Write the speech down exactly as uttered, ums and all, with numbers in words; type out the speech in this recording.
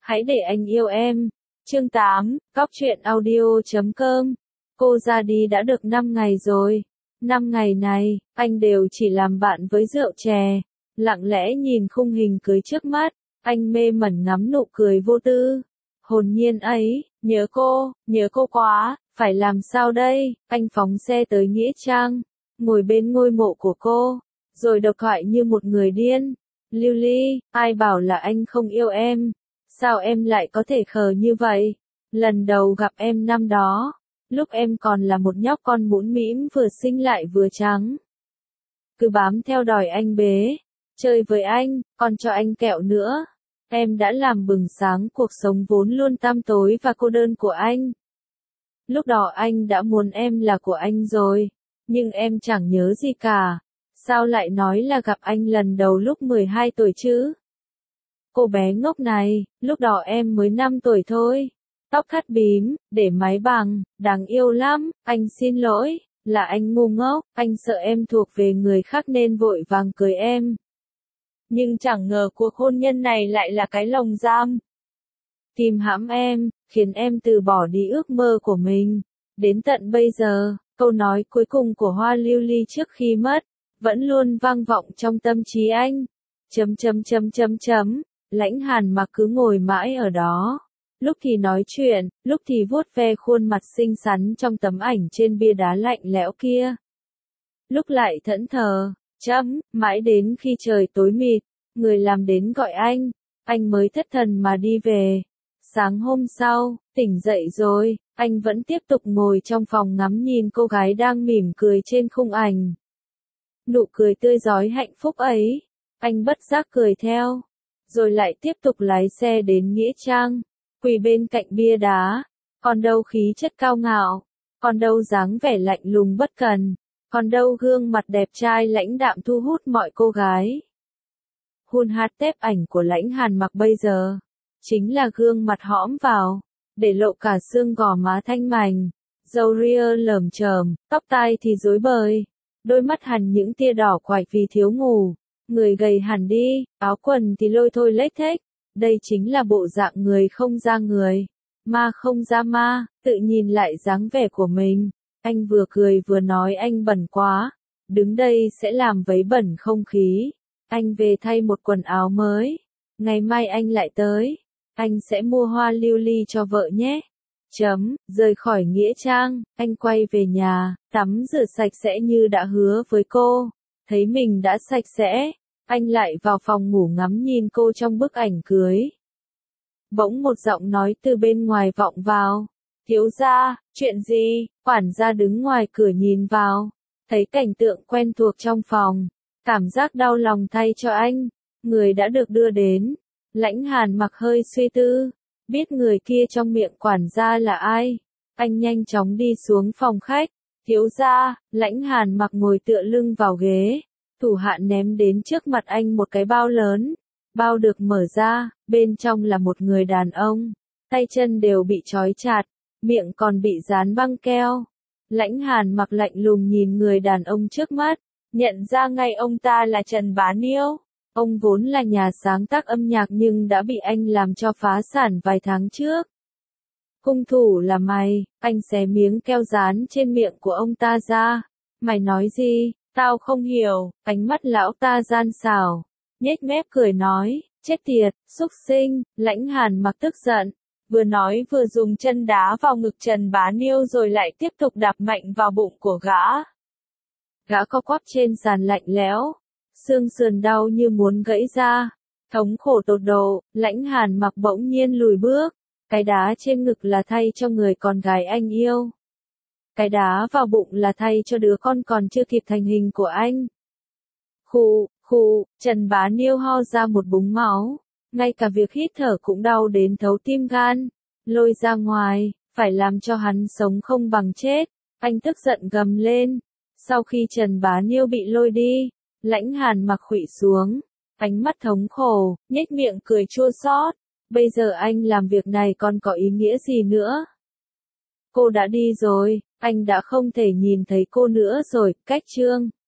Hãy để anh yêu em. Chương tám, Cóc truyện audio chấm com. Cô ra đi đã được năm ngày rồi. Năm ngày này, anh đều chỉ làm bạn với rượu chè, lặng lẽ nhìn khung hình cưới trước mắt, anh mê mẩn ngắm nụ cười vô tư, hồn nhiên ấy, nhớ cô, nhớ cô quá, phải làm sao đây, anh phóng xe tới Nghĩa Trang, ngồi bên ngôi mộ của cô, rồi độc thoại như một người điên. Lưu Ly, ai bảo là anh không yêu em, sao em lại có thể khờ như vậy, lần đầu gặp em năm đó. Lúc em còn là một nhóc con mũm mĩm vừa xinh lại vừa trắng. Cứ bám theo đòi anh bế, chơi với anh, còn cho anh kẹo nữa. Em đã làm bừng sáng cuộc sống vốn luôn tăm tối và cô đơn của anh. Lúc đó anh đã muốn em là của anh rồi, nhưng em chẳng nhớ gì cả. Sao lại nói là gặp anh lần đầu lúc mười hai tuổi chứ? Cô bé ngốc này, lúc đó em mới năm tuổi thôi. Tóc thắt bím, để mái bằng, đáng yêu lắm, anh xin lỗi, là anh ngu ngốc, anh sợ em thuộc về người khác nên vội vàng cưới em. Nhưng chẳng ngờ cuộc hôn nhân này lại là cái lồng giam. Kìm hãm em, khiến em từ bỏ đi ước mơ của mình. Đến tận bây giờ, câu nói cuối cùng của Hoa Lưu Ly trước khi mất, vẫn luôn vang vọng trong tâm trí anh. Chấm chấm chấm chấm chấm, Lãnh Hàn Mặc cứ ngồi mãi ở đó. Lúc thì nói chuyện, lúc thì vuốt ve khuôn mặt xinh xắn trong tấm ảnh trên bia đá lạnh lẽo kia. Lúc lại thẫn thờ, chấm, mãi đến khi trời tối mịt, người làm đến gọi anh, anh mới thất thần mà đi về. Sáng hôm sau, tỉnh dậy rồi, anh vẫn tiếp tục ngồi trong phòng ngắm nhìn cô gái đang mỉm cười trên khung ảnh. Nụ cười tươi rói hạnh phúc ấy, anh bất giác cười theo, rồi lại tiếp tục lái xe đến Nghĩa Trang. Quỳ bên cạnh bia đá, còn đâu khí chất cao ngạo, còn đâu dáng vẻ lạnh lùng bất cần, còn đâu gương mặt đẹp trai lãnh đạm thu hút mọi cô gái. Hun hát tép ảnh của Lãnh Hàn Mặc bây giờ, chính là gương mặt hõm vào, để lộ cả xương gò má thanh mảnh, râu ria lởm chởm, tóc tai thì rối bời, đôi mắt hằn những tia đỏ quạch vì thiếu ngủ, người gầy hẳn đi, áo quần thì lôi thôi lếch thếch. Đây chính là bộ dạng người không ra người, ma không ra ma, tự nhìn lại dáng vẻ của mình. Anh vừa cười vừa nói anh bẩn quá, đứng đây sẽ làm vấy bẩn không khí. Anh về thay một quần áo mới, ngày mai anh lại tới, anh sẽ mua hoa lưu ly cho vợ nhé. Chấm, rời khỏi Nghĩa Trang, anh quay về nhà, tắm rửa sạch sẽ như đã hứa với cô, thấy mình đã sạch sẽ. Anh lại vào phòng ngủ ngắm nhìn cô trong bức ảnh cưới. Bỗng một giọng nói từ bên ngoài vọng vào. Thiếu gia, chuyện gì? Quản gia đứng ngoài cửa nhìn vào. Thấy cảnh tượng quen thuộc trong phòng. Cảm giác đau lòng thay cho anh. Người đã được đưa đến. Lãnh Hàn Mặc hơi suy tư. Biết người kia trong miệng quản gia là ai. Anh nhanh chóng đi xuống phòng khách. Thiếu gia, Lãnh Hàn Mặc ngồi tựa lưng vào ghế. Thủ hạ ném đến trước mặt anh một cái bao lớn. Bao được mở ra, bên trong là một người đàn ông. Tay chân đều bị trói chặt, miệng còn bị dán băng keo. Lãnh Hàn Mặc lạnh lùng nhìn người đàn ông trước mắt, nhận ra ngay ông ta là Trần Bá Niêu. Ông vốn là nhà sáng tác âm nhạc nhưng đã bị anh làm cho phá sản vài tháng trước. Hung thủ là mày, anh xé miếng keo dán trên miệng của ông ta ra. Mày nói gì? Tao không hiểu, ánh mắt lão ta gian xảo, nhếch mép cười nói, chết tiệt, xúc sinh. Lãnh Hàn Mặc tức giận, vừa nói vừa dùng chân đá vào ngực Trần Bá Niêu rồi lại tiếp tục đạp mạnh vào bụng của gã. Gã co quắp trên sàn lạnh lẽo, xương sườn đau như muốn gãy ra, thống khổ tột độ. Lãnh Hàn Mặc bỗng nhiên lùi bước, cái đá trên ngực là thay cho người con gái anh yêu. Cái đá vào bụng là thay cho đứa con còn chưa kịp thành hình của anh. Khụ, khụ, Trần Bá Niêu ho ra một búng máu. Ngay cả việc hít thở cũng đau đến thấu tim gan. Lôi ra ngoài, phải làm cho hắn sống không bằng chết. Anh tức giận gầm lên. Sau khi Trần Bá Niêu bị lôi đi, Lãnh Hàn Mặc khuỵu xuống. Ánh mắt thống khổ, nhếch miệng cười chua xót. Bây giờ anh làm việc này còn có ý nghĩa gì nữa? Cô đã đi rồi, anh đã không thể nhìn thấy cô nữa rồi. Cách chương